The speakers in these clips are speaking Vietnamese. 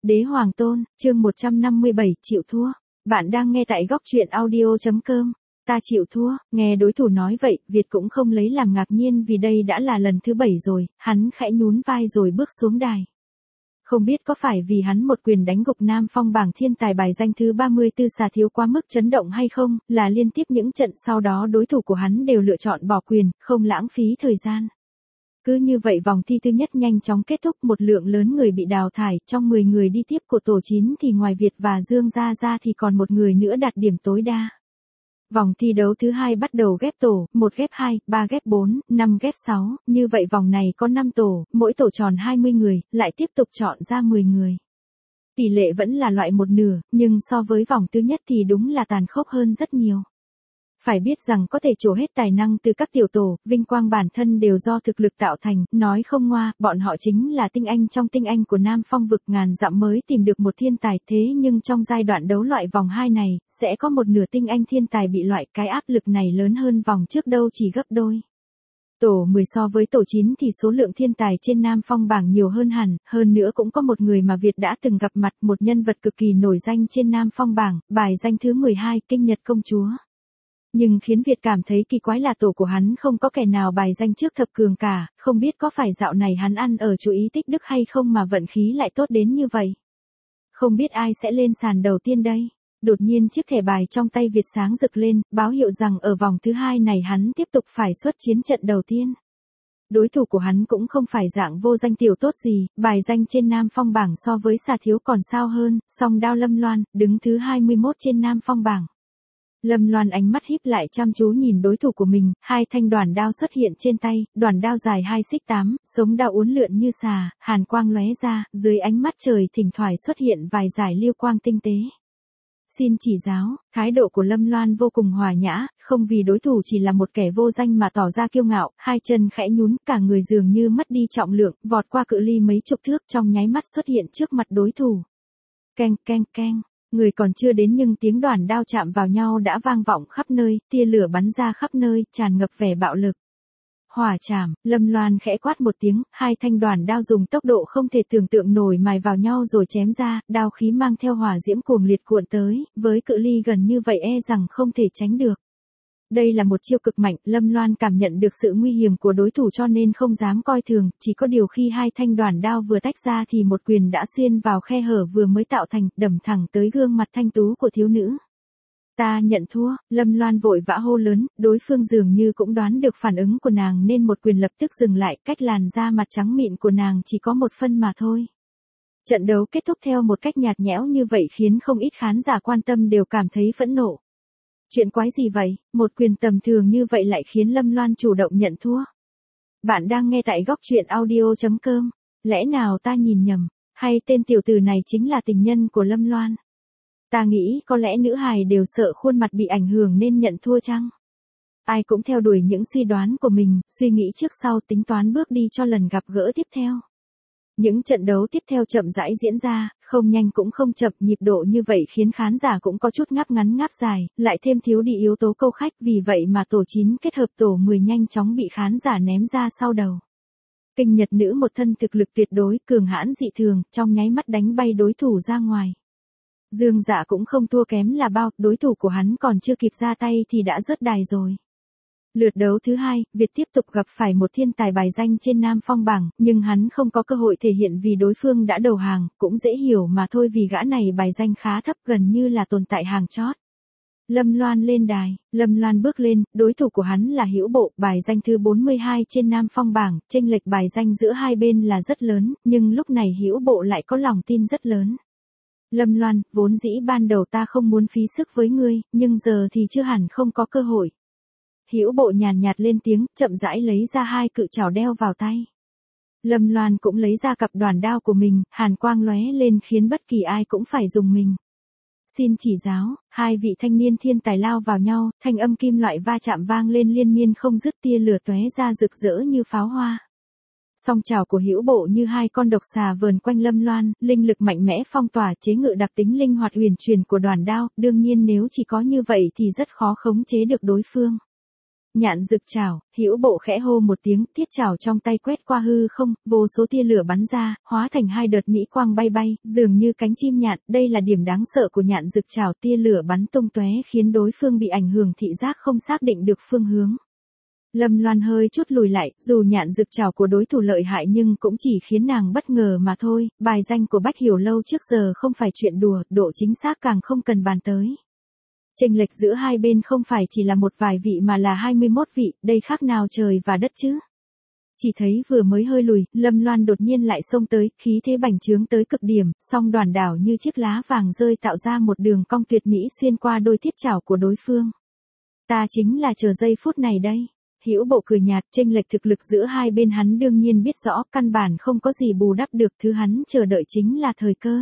Đế Hoàng Tôn, chương 157, chịu thua. Bạn đang nghe tại góc truyện audio.com. Ta chịu thua, nghe đối thủ nói vậy, Việt cũng không lấy làm ngạc nhiên vì đây đã là lần thứ 7 rồi, hắn khẽ nhún vai rồi bước xuống đài. Không biết có phải vì hắn một quyền đánh gục Nam Phong bảng thiên tài bài danh thứ 34 Xà Thiếu quá mức chấn động hay không, là liên tiếp những trận sau đó đối thủ của hắn đều lựa chọn bỏ quyền, không lãng phí thời gian. Cứ như vậy vòng thi thứ nhất nhanh chóng kết thúc, một lượng lớn người bị đào thải, trong 10 người đi tiếp của tổ 9 thì ngoài Việt và Dương Gia Gia thì còn một người nữa đạt điểm tối đa. Vòng thi đấu thứ hai bắt đầu ghép tổ, 1 ghép 2, 3 ghép 4, 5 ghép 6, như vậy vòng này có 5 tổ, mỗi tổ tròn 20 người, lại tiếp tục chọn ra 10 người. Tỷ lệ vẫn là loại một nửa, nhưng so với vòng thứ nhất thì đúng là tàn khốc hơn rất nhiều. Phải biết rằng có thể trổ hết tài năng từ các tiểu tổ, vinh quang bản thân đều do thực lực tạo thành, nói không ngoa, bọn họ chính là tinh anh trong tinh anh của Nam Phong vực ngàn dặm mới tìm được một thiên tài, thế nhưng trong giai đoạn đấu loại vòng 2 này, sẽ có một nửa tinh anh thiên tài bị loại, cái áp lực này lớn hơn vòng trước đâu chỉ gấp đôi. Tổ 10 so với tổ 9 thì số lượng thiên tài trên Nam Phong bảng nhiều hơn hẳn, hơn nữa cũng có một người mà Việt đã từng gặp mặt, một nhân vật cực kỳ nổi danh trên Nam Phong bảng, bài danh thứ 12, Kinh Nhật Công Chúa. Nhưng khiến Việt cảm thấy kỳ quái là tổ của hắn không có kẻ nào bài danh trước thập cường cả, không biết có phải dạo này hắn ăn ở chú ý tích đức hay không mà vận khí lại tốt đến như vậy. Không biết ai sẽ lên sàn đầu tiên đây. Đột nhiên chiếc thẻ bài trong tay Việt sáng rực lên, báo hiệu rằng ở vòng thứ hai này hắn tiếp tục phải xuất chiến trận đầu tiên. Đối thủ của hắn cũng không phải dạng vô danh tiểu tốt gì, bài danh trên Nam Phong bảng so với Xà Thiếu còn sao hơn, song đao Lâm Loan, đứng thứ 21 trên Nam Phong bảng. Lâm Loan ánh mắt híp lại chăm chú nhìn đối thủ của mình, hai thanh đoản đao xuất hiện trên tay, đoản đao dài 2,8 xích, sống đao uốn lượn như xà, hàn quang lóe ra, dưới ánh mắt trời thỉnh thoảng xuất hiện vài dải liêu quang tinh tế. Xin chỉ giáo, thái độ của Lâm Loan vô cùng hòa nhã, không vì đối thủ chỉ là một kẻ vô danh mà tỏ ra kiêu ngạo, hai chân khẽ nhún, cả người dường như mất đi trọng lượng, vọt qua cự ly mấy chục thước trong nháy mắt xuất hiện trước mặt đối thủ. Keng keng keng. Người còn chưa đến nhưng tiếng đoản đao chạm vào nhau đã vang vọng khắp nơi, tia lửa bắn ra khắp nơi, tràn ngập vẻ bạo lực. Hỏa chạm, Lâm Loan khẽ quát một tiếng, hai thanh đoản đao dùng tốc độ không thể tưởng tượng nổi mài vào nhau rồi chém ra, đao khí mang theo hỏa diễm cuồng liệt cuộn tới, với cự ly gần như vậy rằng không thể tránh được. Đây là một chiêu cực mạnh, Lâm Loan cảm nhận được sự nguy hiểm của đối thủ cho nên không dám coi thường, chỉ có điều khi hai thanh đoản đao vừa tách ra thì một quyền đã xuyên vào khe hở vừa mới tạo thành, đâm thẳng tới gương mặt thanh tú của thiếu nữ. Ta nhận thua, Lâm Loan vội vã hô lớn, đối phương dường như cũng đoán được phản ứng của nàng nên một quyền lập tức dừng lại, cách làn da mặt trắng mịn của nàng chỉ có một phân mà thôi. Trận đấu kết thúc theo một cách nhạt nhẽo như vậy khiến không ít khán giả quan tâm đều cảm thấy phẫn nộ. Chuyện quái gì vậy, một quyền tầm thường như vậy lại khiến Lâm Loan chủ động nhận thua. Bạn đang nghe tại góc truyện audio.com, lẽ nào ta nhìn nhầm, hay tên tiểu tử này chính là tình nhân của Lâm Loan? Ta nghĩ có lẽ nữ hài đều sợ khuôn mặt bị ảnh hưởng nên nhận thua chăng? Ai cũng theo đuổi những suy đoán của mình, suy nghĩ trước sau tính toán bước đi cho lần gặp gỡ tiếp theo. Những trận đấu tiếp theo chậm rãi diễn ra, không nhanh cũng không chậm, nhịp độ như vậy khiến khán giả cũng có chút ngáp ngắn ngáp dài, lại thêm thiếu đi yếu tố câu khách, vì vậy mà tổ 9 kết hợp tổ 10 nhanh chóng bị khán giả ném ra sau đầu. Kinh Nhật nữ một thân thực lực tuyệt đối, cường hãn dị thường, trong nháy mắt đánh bay đối thủ ra ngoài. Dương Dạ cũng không thua kém là bao, đối thủ của hắn còn chưa kịp ra tay thì đã rớt đài rồi. Lượt đấu thứ hai, Việt tiếp tục gặp phải một thiên tài bài danh trên Nam Phong bảng, nhưng hắn không có cơ hội thể hiện vì đối phương đã đầu hàng, cũng dễ hiểu mà thôi vì gã này bài danh khá thấp gần như là tồn tại hàng chót. Lâm Loan lên đài, Lâm Loan bước lên, đối thủ của hắn là Hữu Bộ, bài danh thứ 42 trên Nam Phong bảng, chênh lệch bài danh giữa hai bên là rất lớn, nhưng lúc này Hữu Bộ lại có lòng tin rất lớn. Lâm Loan, vốn dĩ ban đầu ta không muốn phí sức với ngươi, nhưng giờ thì chưa hẳn không có cơ hội. Hữu Bộ nhàn nhạt lên tiếng, chậm rãi lấy ra hai cự trảo đeo vào tay. Lâm Loan cũng lấy ra cặp đoản đao của mình, hàn quang lóe lên khiến bất kỳ ai cũng phải dùng mình. Xin chỉ giáo, hai vị thanh niên thiên tài lao vào nhau, thanh âm kim loại va chạm vang lên liên miên không dứt, tia lửa tóe ra rực rỡ như pháo hoa. Song chảo của Hữu Bộ như hai con độc xà vờn quanh Lâm Loan, linh lực mạnh mẽ phong tỏa chế ngự đặc tính linh hoạt huyền chuyển của đoản đao, đương nhiên nếu chỉ có như vậy thì rất khó khống chế được đối phương. Nhạn rực chảo, Hữu Bộ khẽ hô một tiếng, thiết chảo trong tay quét qua hư không, vô số tia lửa bắn ra, hóa thành hai đợt mỹ quang bay bay, dường như cánh chim nhạn, đây là điểm đáng sợ của nhạn rực chảo, tia lửa bắn tung tóe khiến đối phương bị ảnh hưởng thị giác không xác định được phương hướng. Lâm Loan hơi chút lùi lại, dù nhạn rực chảo của đối thủ lợi hại nhưng cũng chỉ khiến nàng bất ngờ mà thôi, bài danh của Bách Hiểu Lâu trước giờ không phải chuyện đùa, độ chính xác càng không cần bàn tới. Chênh lệch giữa hai bên không phải chỉ là một vài vị mà là 21 vị, đây khác nào trời và đất chứ. Chỉ thấy vừa mới hơi lùi, Lâm Loan đột nhiên lại xông tới, khí thế bành trướng tới cực điểm, song đoàn đảo như chiếc lá vàng rơi tạo ra một đường cong tuyệt mỹ xuyên qua đôi thiết chảo của đối phương. Ta chính là chờ giây phút này đây. Hữu Bộ cười nhạt, chênh lệch thực lực giữa hai bên hắn đương nhiên biết rõ, căn bản không có gì bù đắp được, thứ hắn chờ đợi chính là thời cơ.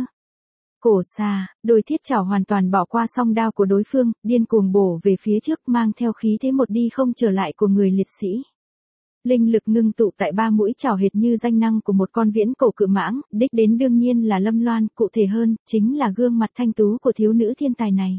Cổ xà, đôi thiết chảo hoàn toàn bỏ qua song đao của đối phương, điên cuồng bổ về phía trước mang theo khí thế một đi không trở lại của người liệt sĩ. Linh lực ngưng tụ tại ba mũi chảo hệt như danh năng của một con viễn cổ cự mãng, đích đến đương nhiên là Lâm Loan, cụ thể hơn, chính là gương mặt thanh tú của thiếu nữ thiên tài này.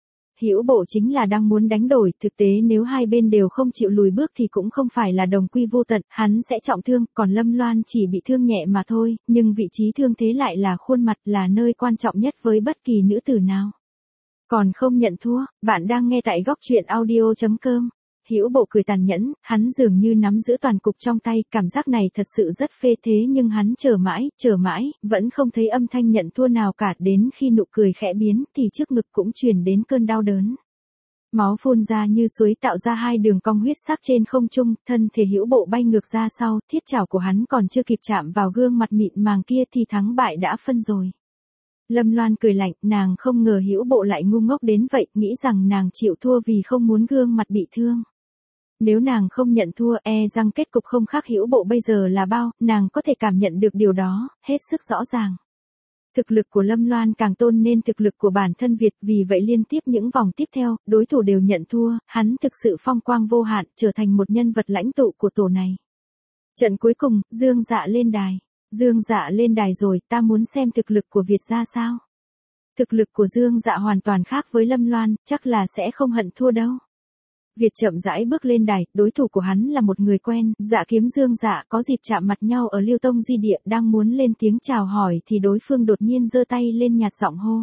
Hữu Bộ chính là đang muốn đánh đổi, thực tế nếu hai bên đều không chịu lùi bước thì cũng không phải là đồng quy vô tận, hắn sẽ trọng thương, còn Lâm Loan chỉ bị thương nhẹ mà thôi, nhưng vị trí thương thế lại là khuôn mặt, là nơi quan trọng nhất với bất kỳ nữ tử nào. Còn không nhận thua, bạn đang nghe tại góc truyện audio.com. Hữu Bộ cười tàn nhẫn, hắn dường như nắm giữ toàn cục trong tay, cảm giác này thật sự rất phê thế nhưng hắn chờ mãi, vẫn không thấy âm thanh nhận thua nào cả, đến khi nụ cười khẽ biến thì trước ngực cũng truyền đến cơn đau đớn. Máu phun ra như suối tạo ra hai đường cong huyết sắc trên không trung, thân thể Hữu Bộ bay ngược ra sau, thiết chảo của hắn còn chưa kịp chạm vào gương mặt mịn màng kia thì thắng bại đã phân rồi. Lâm Loan cười lạnh, nàng không ngờ Hữu Bộ lại ngu ngốc đến vậy, nghĩ rằng nàng chịu thua vì không muốn gương mặt bị thương. Nếu nàng không nhận thua rằng kết cục không khác Hữu Bộ bây giờ là bao, nàng có thể cảm nhận được điều đó, hết sức rõ ràng. Thực lực của Lâm Loan càng tôn nên thực lực của bản thân Việt, vì vậy liên tiếp những vòng tiếp theo, đối thủ đều nhận thua, hắn thực sự phong quang vô hạn, trở thành một nhân vật lãnh tụ của tổ này. Trận cuối cùng, Dương Dạ lên đài. Dương Dạ lên đài rồi, ta muốn xem thực lực của Việt ra sao. Thực lực của Dương Dạ hoàn toàn khác với Lâm Loan, chắc là sẽ không hận thua đâu. Việt chậm rãi bước lên đài, đối thủ của hắn là một người quen, Dạ Kiếm Dương Dạ, có dịp chạm mặt nhau ở Liêu Tông Di Địa, đang muốn lên tiếng chào hỏi thì đối phương đột nhiên giơ tay lên nhạt giọng hô.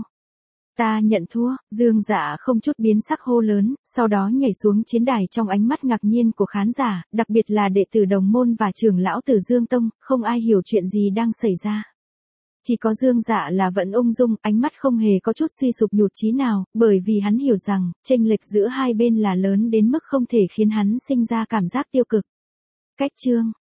Ta nhận thua, Dương Dạ không chút biến sắc hô lớn, sau đó nhảy xuống chiến đài trong ánh mắt ngạc nhiên của khán giả, đặc biệt là đệ tử đồng môn và trưởng lão Tử Dương Tông, không ai hiểu chuyện gì đang xảy ra. Chỉ có Dương Dạ là vẫn ung dung, ánh mắt không hề có chút suy sụp nhụt chí nào, bởi vì hắn hiểu rằng, chênh lệch giữa hai bên là lớn đến mức không thể khiến hắn sinh ra cảm giác tiêu cực. Cách chương